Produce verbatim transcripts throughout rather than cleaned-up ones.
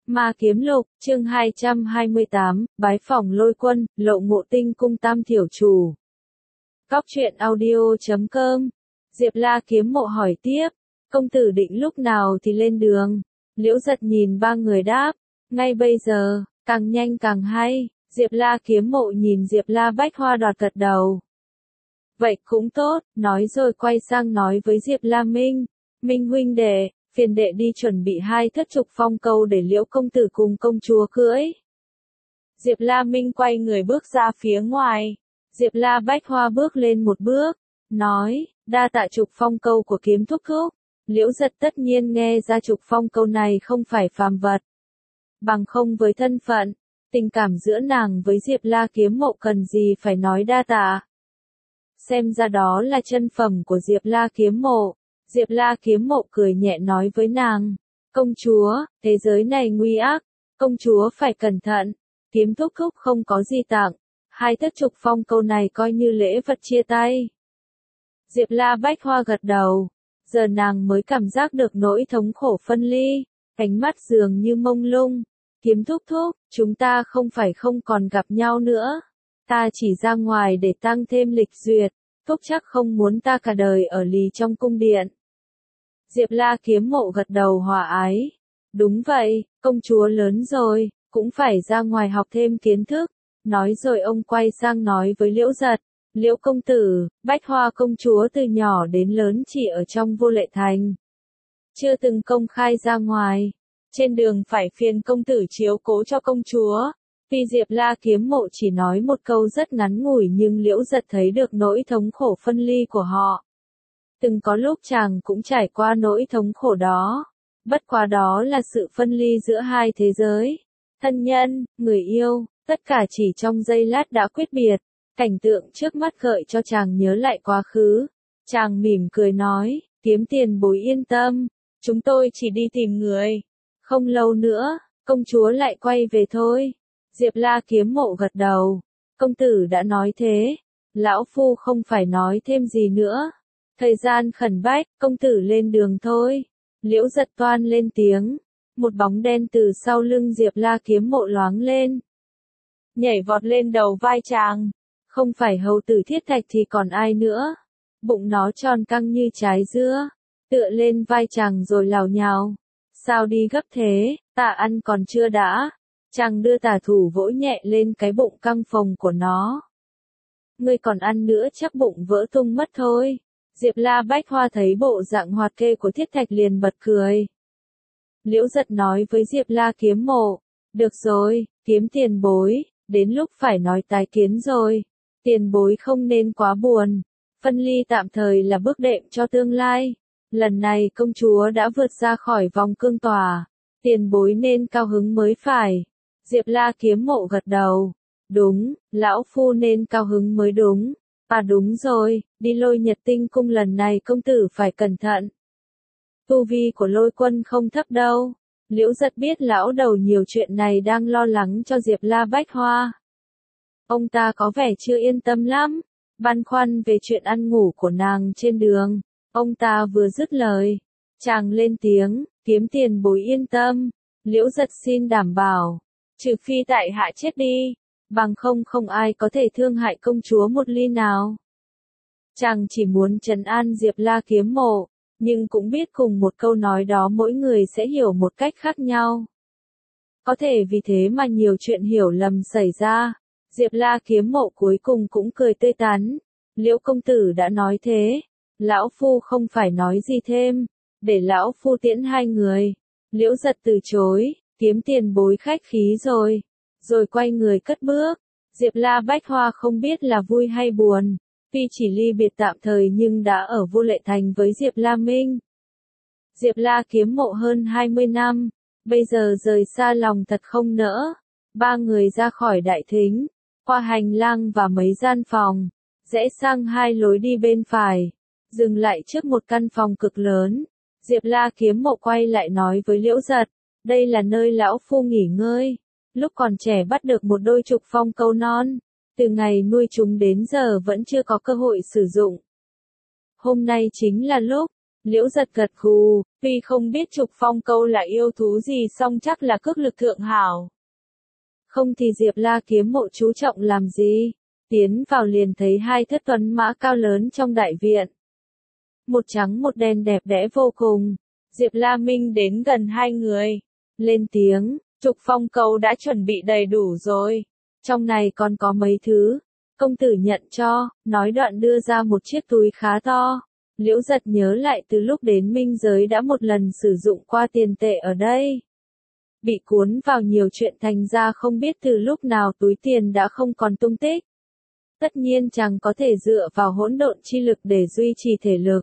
Ma Kiếm Lục, chương hai trăm hai mươi tám, bái phỏng Lôi Quân, lộ ngộ tinh cung tam thiểu chủ. Góc truyện audio chấm com. Diệp La Kiếm Mộ hỏi tiếp, công tử định lúc nào thì lên đường? Liễu Giật nhìn ba người đáp, ngay bây giờ, càng nhanh càng hay. Diệp La Kiếm Mộ nhìn Diệp La Bách Hoa đoạt gật đầu. Vậy cũng tốt, nói rồi quay sang nói với Diệp La Minh, Minh huynh đệ, phiền đệ đi chuẩn bị hai thất trục phong câu để Liễu công tử cùng công chúa cưỡi. Diệp La Minh quay người bước ra phía ngoài. Diệp La Bách Hoa bước lên một bước, nói, đa tạ trục phong câu của Kiếm thúc thúc. Liễu Giật tất nhiên nghe ra trục phong câu này không phải phàm vật. Bằng không với thân phận, tình cảm giữa nàng với Diệp La Kiếm Mộ cần gì phải nói đa tạ. Xem ra đó là chân phẩm của Diệp La Kiếm Mộ. Diệp La Kiếm Mộ cười nhẹ nói với nàng, công chúa, thế giới này nguy ác, công chúa phải cẩn thận. Kiếm thúc thúc không có gì tặng, hai thất trục phong câu này coi như lễ vật chia tay. Diệp La Bách Hoa gật đầu, giờ nàng mới cảm giác được nỗi thống khổ phân ly, ánh mắt dường như mông lung. Kiếm thúc thúc, chúng ta không phải không còn gặp nhau nữa, ta chỉ ra ngoài để tăng thêm lịch duyệt, thúc chắc không muốn ta cả đời ở lì trong cung điện. Diệp La Kiếm Mộ gật đầu hòa ái, đúng vậy, công chúa lớn rồi, cũng phải ra ngoài học thêm kiến thức. Nói rồi ông quay sang nói với Liễu Giật, Liễu công tử, Bách Hoa công chúa từ nhỏ đến lớn chỉ ở trong Vô Lệ Thành, chưa từng công khai ra ngoài. Trên đường phải phiền công tử chiếu cố cho công chúa. Tuy Diệp La Kiếm Mộ chỉ nói một câu rất ngắn ngủi nhưng Liễu Giật thấy được nỗi thống khổ phân ly của họ. Từng có lúc chàng cũng trải qua nỗi thống khổ đó. Bất quá đó là sự phân ly giữa hai thế giới. Thân nhân, người yêu, tất cả chỉ trong giây lát đã quyết biệt. Cảnh tượng trước mắt gợi cho chàng nhớ lại quá khứ. Chàng mỉm cười nói, Kiếm tiền bối yên tâm, chúng tôi chỉ đi tìm người. Không lâu nữa, công chúa lại quay về thôi. Diệp La Kiếm Mộ gật đầu, công tử đã nói thế, lão phu không phải nói thêm gì nữa. Thời gian khẩn bách, công tử lên đường thôi. Liễu Giật toan lên tiếng, một bóng đen từ sau lưng Diệp La Kiếm Mộ loáng lên, nhảy vọt lên đầu vai chàng. Không phải hầu tử Thiết Thạch thì còn ai nữa. Bụng nó tròn căng như trái dưa, tựa lên vai chàng rồi lảo nhào. Sao đi gấp thế, ta ăn còn chưa đã. Chàng đưa tả thủ vỗ nhẹ lên cái bụng căng phồng của nó. Ngươi còn ăn nữa chắc bụng vỡ tung mất thôi. Diệp La Bách Hoa thấy bộ dạng hoạt kê của Thiết Thạch liền bật cười. Liễu Giật nói với Diệp La Kiếm Mộ, được rồi, Kiếm tiền bối, đến lúc phải nói tái kiến rồi. Tiền bối không nên quá buồn. Phân ly tạm thời là bước đệm cho tương lai. Lần này công chúa đã vượt ra khỏi vòng cương tòa. Tiền bối nên cao hứng mới phải. Diệp La Kiếm Mộ gật đầu. Đúng, lão phu nên cao hứng mới đúng. À đúng rồi, đi Lôi Nhật Tinh cung lần này công tử phải cẩn thận. Tu vi của Lôi Quân không thấp đâu. Liễu Giật biết lão đầu nhiều chuyện này đang lo lắng cho Diệp La Bách Hoa. Ông ta có vẻ chưa yên tâm lắm, băn khoăn về chuyện ăn ngủ của nàng trên đường. Ông ta vừa dứt lời, chàng lên tiếng, Kiếm tiền bối yên tâm. Liễu Giật xin đảm bảo, trừ phi tại hạ chết đi, bằng không không ai có thể thương hại công chúa một ly nào. Chàng chỉ muốn trấn an Diệp La Kiếm Mộ, nhưng cũng biết cùng một câu nói đó mỗi người sẽ hiểu một cách khác nhau. Có thể vì thế mà nhiều chuyện hiểu lầm xảy ra. Diệp La Kiếm Mộ cuối cùng cũng cười tươi tắn. Liễu công tử đã nói thế, lão phu không phải nói gì thêm, để lão phu tiễn hai người. Liễu Giật từ chối, Kiếm tiền bối khách khí rồi, rồi quay người cất bước. Diệp La Bách Hoa không biết là vui hay buồn, tuy chỉ ly biệt tạm thời nhưng đã ở Vô Lệ Thành với Diệp La Minh. Diệp La Kiếm Mộ hơn hai mươi năm, bây giờ rời xa lòng thật không nỡ. Ba người ra khỏi đại thính, qua hành lang và mấy gian phòng, rẽ sang hai lối đi bên phải, dừng lại trước một căn phòng cực lớn. Diệp La Kiếm Mộ quay lại nói với Liễu Giật, đây là nơi lão phu nghỉ ngơi. Lúc còn trẻ bắt được một đôi trục phong câu non, từ ngày nuôi chúng đến giờ vẫn chưa có cơ hội sử dụng. Hôm nay chính là lúc, Liễu Giật gật gù, tuy không biết Trục Phong Câu là yêu thú gì song chắc là cước lực thượng hảo. Không thì Diệp La Kiếm Mộ chú trọng làm gì? Tiến vào liền thấy hai thất tuấn mã cao lớn trong đại viện. Một trắng một đen đẹp đẽ vô cùng. Diệp La Minh đến gần hai người. Lên tiếng, Trục Phong Câu đã chuẩn bị đầy đủ rồi. Trong này còn có mấy thứ. Công tử nhận cho, nói đoạn đưa ra một chiếc túi khá to. Liễu Giật nhớ lại từ lúc đến minh giới đã một lần sử dụng qua tiền tệ ở đây. Bị cuốn vào nhiều chuyện thành ra không biết từ lúc nào túi tiền đã không còn tung tích. Tất nhiên chàng có thể dựa vào hỗn độn chi lực để duy trì thể lực.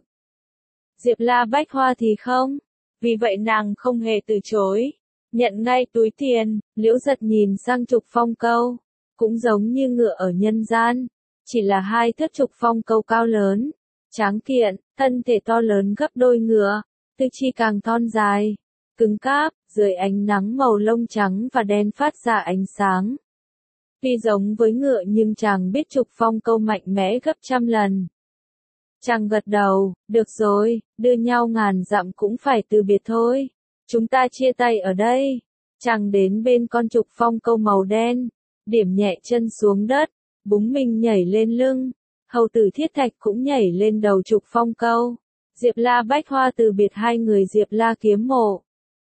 Diệp La Bách Hoa thì không. Vì vậy nàng không hề từ chối. Nhận ngay túi tiền, Liễu Giật nhìn sang Trục Phong Câu. Cũng giống như ngựa ở nhân gian. Chỉ là hai thất Trục Phong Câu cao lớn. Tráng kiện, thân thể to lớn gấp đôi ngựa. Tư chi càng thon dài. Cứng cáp, dưới ánh nắng màu lông trắng và đen phát ra ánh sáng. Tuy giống với ngựa nhưng chàng biết Trục Phong Câu mạnh mẽ gấp trăm lần. Chàng gật đầu, được rồi, đưa nhau ngàn dặm cũng phải từ biệt thôi. Chúng ta chia tay ở đây. Chàng đến bên con Trục Phong Câu màu đen, điểm nhẹ chân xuống đất, búng mình nhảy lên lưng. Hầu tử Thiết Thạch cũng nhảy lên đầu Trục Phong Câu. Diệp La Bách Hoa từ biệt hai người Diệp La Kiếm Mộ.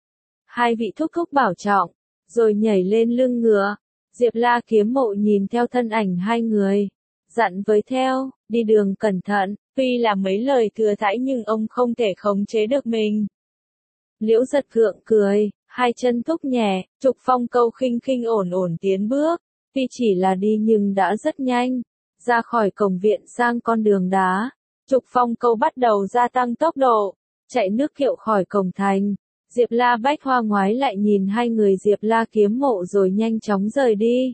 Hai vị thúc thúc bảo trọng, rồi nhảy lên lưng ngựa. Diệp La Kiếm Mộ nhìn theo thân ảnh hai người, dặn với theo, đi đường cẩn thận, tuy là mấy lời thừa thãi nhưng ông không thể khống chế được mình. Liễu Giật gượng cười, hai chân thúc nhẹ, Trục Phong Câu khinh khinh ổn ổn tiến bước, tuy chỉ là đi nhưng đã rất nhanh. Ra khỏi cổng viện sang con đường đá, Trục Phong Câu bắt đầu gia tăng tốc độ, chạy nước kiệu khỏi cổng thành. Diệp La Bách Hoa ngoái lại nhìn hai người Diệp La Kiếm Mộ rồi nhanh chóng rời đi.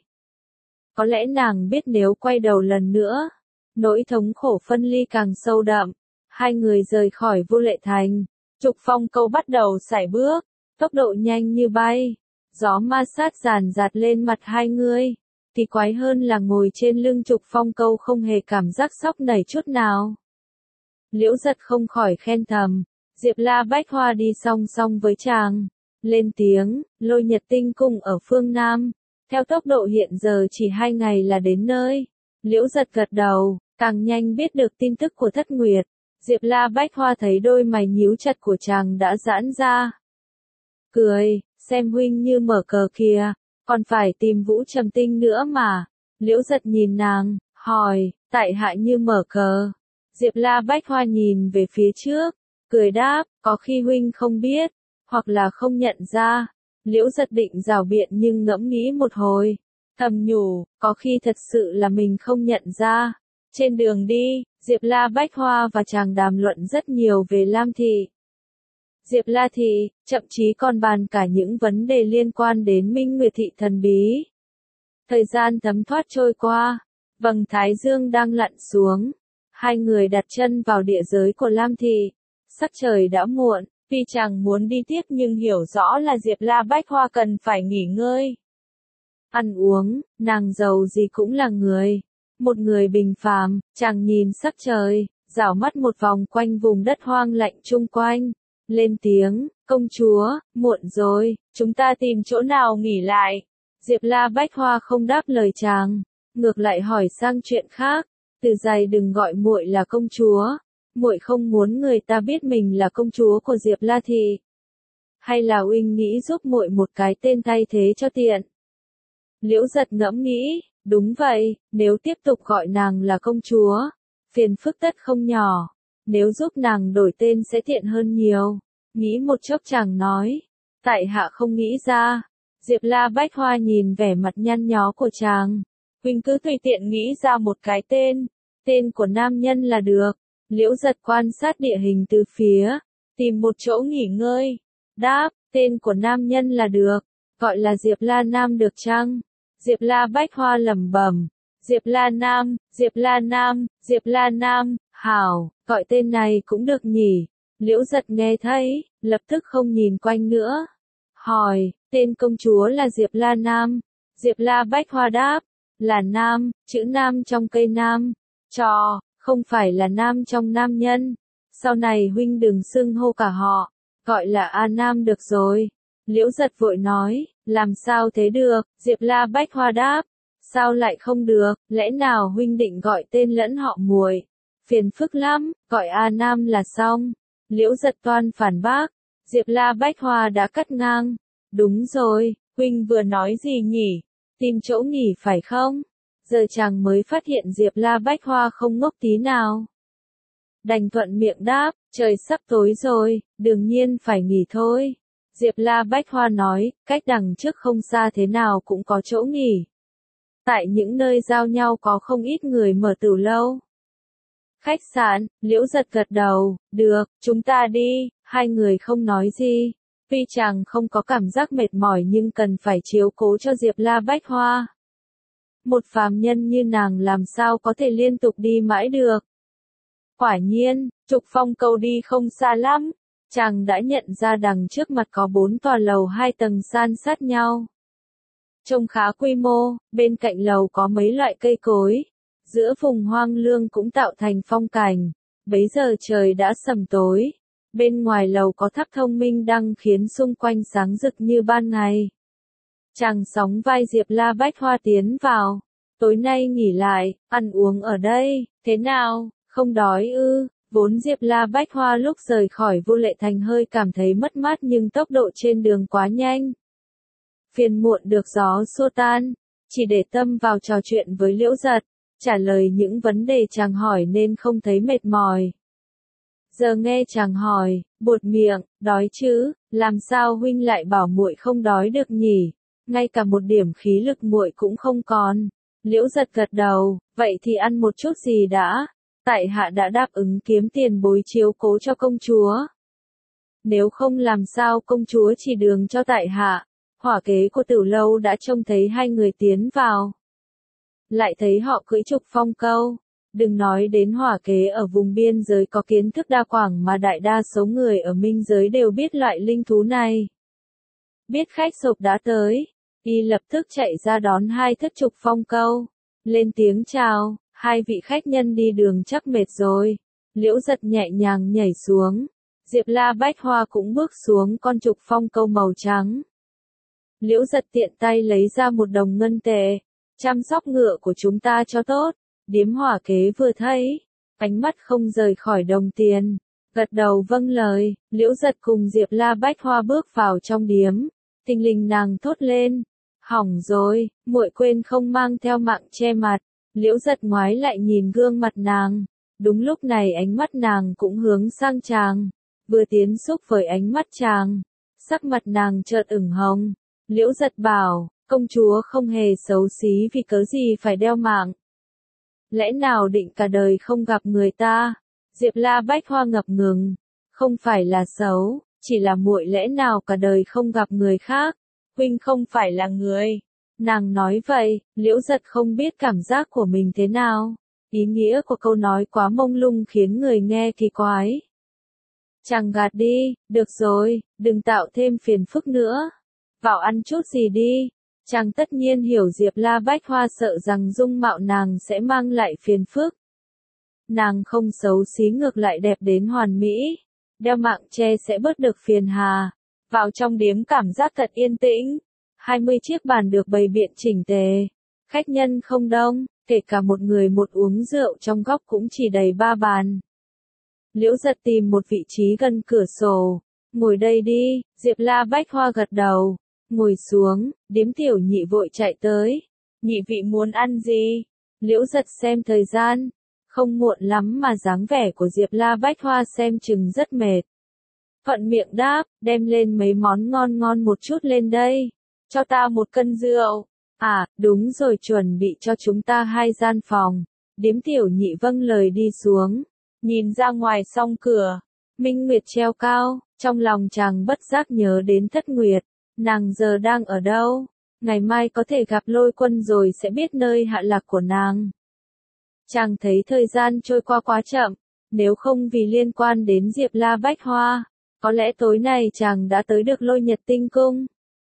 Có lẽ nàng biết nếu quay đầu lần nữa, nỗi thống khổ phân ly càng sâu đậm. Hai người rời khỏi Vô Lệ Thành, Trục Phong Câu bắt đầu sải bước, tốc độ nhanh như bay. Gió ma sát ràn rạt lên mặt hai người. Thì quái hơn là ngồi trên lưng Trục Phong Câu không hề cảm giác sóc nảy chút nào. Liễu Giật không khỏi khen thầm. Diệp La Bách Hoa đi song song với chàng. Lên tiếng, Lôi Nhật Tinh Cung ở phương Nam. Theo tốc độ hiện giờ chỉ hai ngày là đến nơi. Liễu Giật gật đầu, càng nhanh biết được tin tức của Thất Nguyệt. Diệp La Bách Hoa thấy đôi mày nhíu chặt của chàng đã giãn ra. Cười, xem huynh như mở cờ kìa, còn phải tìm Vũ Trầm Tinh nữa mà. Liễu Giật nhìn nàng, hỏi, tại hạ như mở cờ. Diệp La Bách Hoa nhìn về phía trước, cười đáp, có khi huynh không biết, hoặc là không nhận ra. Liễu Giật định rảo biện nhưng ngẫm nghĩ một hồi, thầm nhủ, có khi thật sự là mình không nhận ra. Trên đường đi, Diệp La Bách Hoa và chàng đàm luận rất nhiều về Lam Thị. Diệp La Thị, thậm chí còn bàn cả những vấn đề liên quan đến Minh Nguyệt Thị thần bí. Thời gian thấm thoát trôi qua, vầng thái dương đang lặn xuống. Hai người đặt chân vào địa giới của Lam Thị. Sắc trời đã muộn, tuy chàng muốn đi tiếp nhưng hiểu rõ là Diệp La Bách Hoa cần phải nghỉ ngơi. Ăn uống, nàng giàu gì cũng là người. Một người bình phàm, chàng nhìn sắc trời, dạo mắt một vòng quanh vùng đất hoang lạnh chung quanh. Lên tiếng, công chúa, muộn rồi, chúng ta tìm chỗ nào nghỉ lại. Diệp La Bách Hoa không đáp lời chàng, ngược lại hỏi sang chuyện khác. Từ giày đừng gọi muội là công chúa. Muội không muốn người ta biết mình là công chúa của Diệp La Thị. Hay là huynh nghĩ giúp muội một cái tên thay thế cho tiện. Liễu Giật ngẫm nghĩ, đúng vậy, nếu tiếp tục gọi nàng là công chúa, phiền phức tất không nhỏ. Nếu giúp nàng đổi tên sẽ tiện hơn nhiều. Nghĩ một chốc chàng nói, tại hạ không nghĩ ra. Diệp La Bách Hoa nhìn vẻ mặt nhăn nhó của chàng. Huynh cứ tùy tiện nghĩ ra một cái tên, tên của nam nhân là được. Liễu Giật quan sát địa hình từ phía, tìm một chỗ nghỉ ngơi. Đáp, tên của nam nhân là được, gọi là Diệp La Nam được chăng? Diệp La Bách Hoa lẩm bẩm, Diệp La Nam, Diệp La Nam, Diệp La Nam, hảo, gọi tên này cũng được nhỉ. Liễu Giật nghe thấy, lập tức không nhìn quanh nữa. Hỏi, tên công chúa là Diệp La Nam. Diệp La Bách Hoa đáp, là nam, chữ nam trong cây nam. Trò, không phải là nam trong nam nhân. Sau này huynh đừng xưng hô cả họ, gọi là A Nam được rồi. Liễu Giật vội nói, làm sao thế được, Diệp La Bách Hoa đáp, sao lại không được, lẽ nào huynh định gọi tên lẫn họ muội, phiền phức lắm, gọi A Nam là xong. Liễu Giật toan phản bác, Diệp La Bách Hoa đã cắt ngang, đúng rồi, huynh vừa nói gì nhỉ, tìm chỗ nghỉ phải không? Giờ chàng mới phát hiện Diệp La Bách Hoa không ngốc tí nào. Đành thuận miệng đáp, trời sắp tối rồi, đương nhiên phải nghỉ thôi. Diệp La Bách Hoa nói, cách đằng trước không xa thế nào cũng có chỗ nghỉ. Tại những nơi giao nhau có không ít người mở tửu lâu. Khách sạn, Liễu Giật gật đầu, được, chúng ta đi, hai người không nói gì. Tuy chàng không có cảm giác mệt mỏi nhưng cần phải chiếu cố cho Diệp La Bách Hoa. Một phàm nhân như nàng làm sao có thể liên tục đi mãi được. Quả nhiên, trục phong câu đi không xa lắm, chàng đã nhận ra đằng trước mặt có bốn tòa lầu hai tầng san sát nhau. Trông khá quy mô, bên cạnh lầu có mấy loại cây cối, giữa vùng hoang lương cũng tạo thành phong cảnh. Bấy giờ trời đã sầm tối, bên ngoài lầu có tháp thông minh đăng khiến xung quanh sáng rực như ban ngày. Chàng sóng vai Diệp La Bách Hoa tiến vào, tối nay nghỉ lại, ăn uống ở đây, thế nào, không đói ư? Vốn Diệp La Bách Hoa lúc rời khỏi Vô Lệ Thành hơi cảm thấy mất mát nhưng tốc độ trên đường quá nhanh. Phiền muộn được gió xua tan, chỉ để tâm vào trò chuyện với Liễu Giật, trả lời những vấn đề chàng hỏi nên không thấy mệt mỏi. Giờ nghe chàng hỏi, buột miệng, đói chứ, làm sao huynh lại bảo muội không đói được nhỉ? Ngay cả một điểm khí lực muội cũng không còn. Liễu Giật gật đầu, vậy thì ăn một chút gì đã? Tại hạ đã đáp ứng kiếm tiền bối chiếu cố cho công chúa. Nếu không làm sao công chúa chỉ đường cho tại hạ. Hỏa kế của Tửu Lâu đã trông thấy hai người tiến vào. Lại thấy họ cưỡi trục phong câu. Đừng nói đến hỏa kế ở vùng biên giới có kiến thức đa quảng mà đại đa số người ở minh giới đều biết loại linh thú này. Biết khách sộp đã tới, y lập tức chạy ra đón hai thất trục phong câu. Lên tiếng chào, hai vị khách nhân đi đường chắc mệt rồi. Liễu Giật nhẹ nhàng nhảy xuống. Diệp La Bách Hoa cũng bước xuống con trục phong câu màu trắng. Liễu Giật tiện tay lấy ra một đồng ngân tệ. Chăm sóc ngựa của chúng ta cho tốt. Điếm hỏa kế vừa thấy, ánh mắt không rời khỏi đồng tiền. Gật đầu vâng lời, Liễu Giật cùng Diệp La Bách Hoa bước vào trong điếm. Thình lình nàng thốt lên. Hỏng rồi, muội quên không mang theo mạng che mặt. Liễu Giật ngoái lại nhìn gương mặt nàng. Đúng lúc này ánh mắt nàng cũng hướng sang chàng. Vừa tiến xúc với ánh mắt chàng. Sắc mặt nàng chợt ửng hồng. Liễu Giật bảo, công chúa không hề xấu xí vì cớ gì phải đeo mạng. Lẽ nào định cả đời không gặp người ta? Diệp La Bách Hoa ngập ngừng. Không phải là xấu, chỉ là muội lẽ nào cả đời không gặp người khác. Huynh không phải là người. Nàng nói vậy, Liễu Giật không biết cảm giác của mình thế nào. Ý nghĩa của câu nói quá mông lung khiến người nghe kỳ quái. Chàng gạt đi, được rồi, đừng tạo thêm phiền phức nữa. Vào ăn chút gì đi. Chàng tất nhiên hiểu Diệp La Bách Hoa sợ rằng dung mạo nàng sẽ mang lại phiền phức. Nàng không xấu xí ngược lại đẹp đến hoàn mỹ. Đeo mạng che sẽ bớt được phiền hà. Vào trong điếm cảm giác thật yên tĩnh. hai mươi chiếc bàn được bày biện chỉnh tề. Khách nhân không đông, kể cả một người một uống rượu trong góc cũng chỉ đầy ba bàn. Liễu Giật tìm một vị trí gần cửa sổ. Ngồi đây đi, Diệp La Bách Hoa gật đầu. Ngồi xuống, điếm tiểu nhị vội chạy tới. Nhị vị muốn ăn gì? Liễu Giật xem thời gian. Không muộn lắm mà dáng vẻ của Diệp La Bách Hoa xem chừng rất mệt. Thuận miệng đáp, đem lên mấy món ngon ngon một chút lên đây. Cho ta một cân rượu. À, đúng rồi, chuẩn bị cho chúng ta hai gian phòng. Điếm tiểu nhị vâng lời đi xuống. Nhìn ra ngoài song cửa. Minh Nguyệt treo cao, trong lòng chàng bất giác nhớ đến Thất Nguyệt. Nàng giờ đang ở đâu? Ngày mai có thể gặp Lôi Quân rồi sẽ biết nơi hạ lạc của nàng. Chàng thấy thời gian trôi qua quá chậm. Nếu không vì liên quan đến Diệp La Bách Hoa, có lẽ tối nay chàng đã tới được Lôi Nhật Tinh Cung.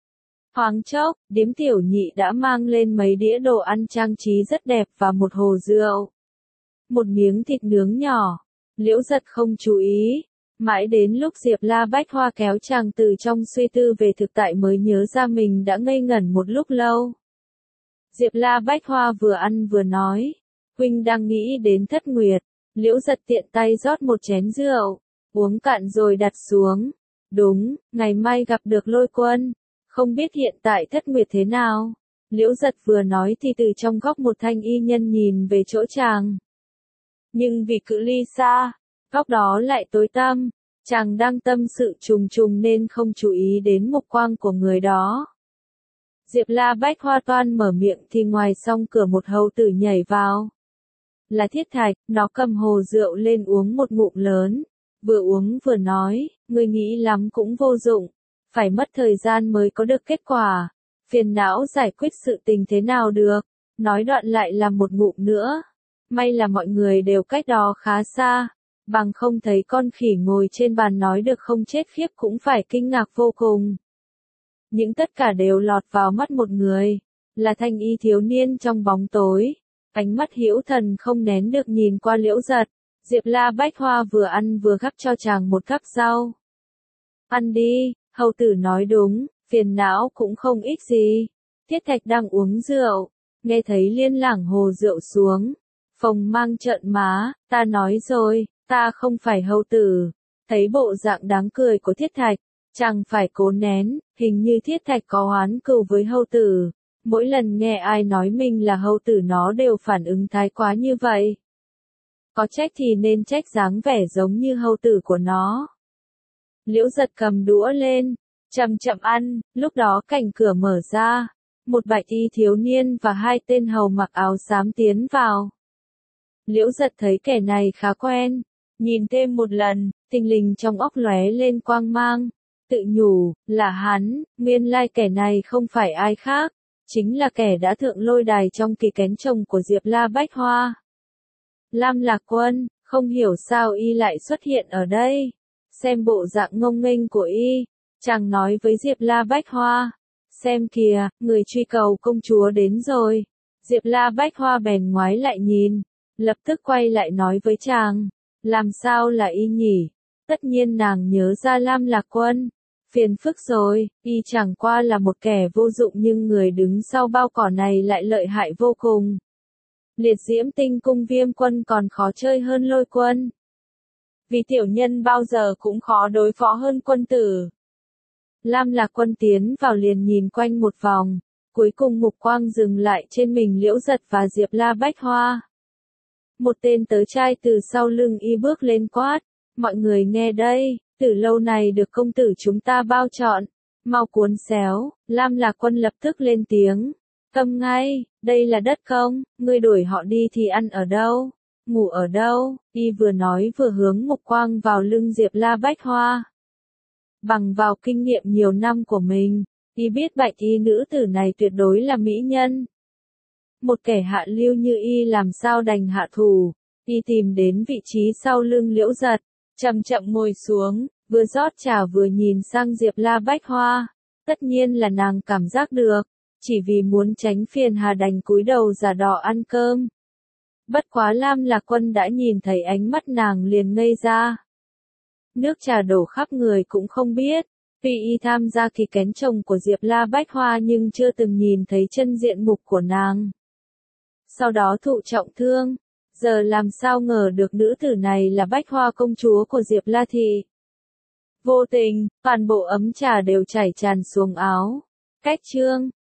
Thoáng chốc, điếm tiểu nhị đã mang lên mấy đĩa đồ ăn trang trí rất đẹp và một hồ rượu. Một miếng thịt nướng nhỏ. Liễu Giật không chú ý. Mãi đến lúc Diệp La Bách Hoa kéo chàng từ trong suy tư về thực tại mới nhớ ra mình đã ngây ngẩn một lúc lâu. Diệp La Bách Hoa vừa ăn vừa nói. Huynh đang nghĩ đến Thất Nguyệt. Liễu Giật tiện tay rót một chén rượu. Uống cạn rồi đặt xuống. Đúng, ngày mai gặp được Lôi Quân. Không biết hiện tại Thất Nguyệt thế nào. Liễu Giật vừa nói thì từ trong góc một thanh y nhân nhìn về chỗ chàng. Nhưng vì cự ly xa, góc đó lại tối tăm, chàng đang tâm sự trùng trùng nên không chú ý đến mục quang của người đó. Diệp La Bách Hoa toan mở miệng thì ngoài song cửa một hầu tử nhảy vào. Là Thiết Thạch, nó cầm hồ rượu lên uống một ngụm lớn, vừa uống vừa nói, người nghĩ lắm cũng vô dụng, phải mất thời gian mới có được kết quả, phiền não giải quyết sự tình thế nào được, nói đoạn lại là một ngụm nữa. May là mọi người đều cách đó khá xa, bằng không thấy con khỉ ngồi trên bàn nói được không chết khiếp cũng phải kinh ngạc vô cùng. Những tất cả đều lọt vào mắt một người, là thanh y thiếu niên trong bóng tối, ánh mắt hữu thần không nén được nhìn qua Liễu Giật. Diệp La Bách Hoa vừa ăn vừa gắp cho chàng một gắp rau. Ăn đi, hầu tử nói đúng, phiền não cũng không ích gì. Thiết Thạch đang uống rượu, nghe thấy Liên lảng hồ rượu xuống. Phồng mang trợn má, ta nói rồi, ta không phải hầu tử. Thấy bộ dạng đáng cười của Thiết Thạch, chàng phải cố nén, hình như Thiết Thạch có oán cừu với hầu tử. Mỗi lần nghe ai nói mình là hầu tử nó đều phản ứng thái quá như vậy. Có trách thì nên trách dáng vẻ giống như hầu tử của nó. Liễu Giật cầm đũa lên, chậm chậm ăn, lúc đó cạnh cửa mở ra. Một bạch y thiếu niên và hai tên hầu mặc áo xám tiến vào. Liễu Giật thấy kẻ này khá quen, nhìn thêm một lần, thình lình trong óc lóe lên quang mang, tự nhủ, là hắn, nguyên lai kẻ này không phải ai khác, chính là kẻ đã thượng lôi đài trong kỳ kén chồng của Diệp La Bách Hoa. Lam Lạc Quân, không hiểu sao y lại xuất hiện ở đây, xem bộ dạng ngông nghênh của y, chàng nói với Diệp La Bách Hoa, xem kìa, người truy cầu công chúa đến rồi. Diệp La Bách Hoa bèn ngoái lại nhìn, lập tức quay lại nói với chàng, làm sao là y nhỉ? Tất nhiên nàng nhớ ra Lam Lạc Quân, phiền phức rồi, y chẳng qua là một kẻ vô dụng nhưng người đứng sau bao cỏ này lại lợi hại vô cùng. Liệt Diễm Tinh Cung Viêm Quân còn khó chơi hơn Lôi Quân. Vì tiểu nhân bao giờ cũng khó đối phó hơn quân tử. Lam Lạc Quân tiến vào liền nhìn quanh một vòng, cuối cùng mục quang dừng lại trên mình Liễu Giật và Diệp La Bách Hoa. Một tên tớ trai từ sau lưng y bước lên quát, mọi người nghe đây, từ lâu này được công tử chúng ta bao trọn, mau cuốn xéo. Lam Lạc Quân lập tức lên tiếng, câm ngay, đây là đất công, ngươi đuổi họ đi thì ăn ở đâu, ngủ ở đâu, y vừa nói vừa hướng mục quang vào lưng Diệp La Bách Hoa. Bằng vào kinh nghiệm nhiều năm của mình, y biết bạch y nữ tử này tuyệt đối là mỹ nhân. Một kẻ hạ lưu như y làm sao đành hạ thủ, y tìm đến vị trí sau lưng Liễu Giật, chậm chậm ngồi xuống, vừa rót trà vừa nhìn sang Diệp La Bách Hoa. Tất nhiên là nàng cảm giác được, chỉ vì muốn tránh phiền hà đành cúi đầu giả đò ăn cơm. Bất quá Lam Lạc Quân đã nhìn thấy ánh mắt nàng liền ngây ra. Nước trà đổ khắp người cũng không biết, tuy y tham gia kỳ kén chồng của Diệp La Bách Hoa nhưng chưa từng nhìn thấy chân diện mục của nàng. Sau đó thụ trọng thương, giờ làm sao ngờ được nữ tử này là Bách Hoa công chúa của Diệp La Thị. Vô tình, toàn bộ ấm trà đều chảy tràn xuống áo. Cách chương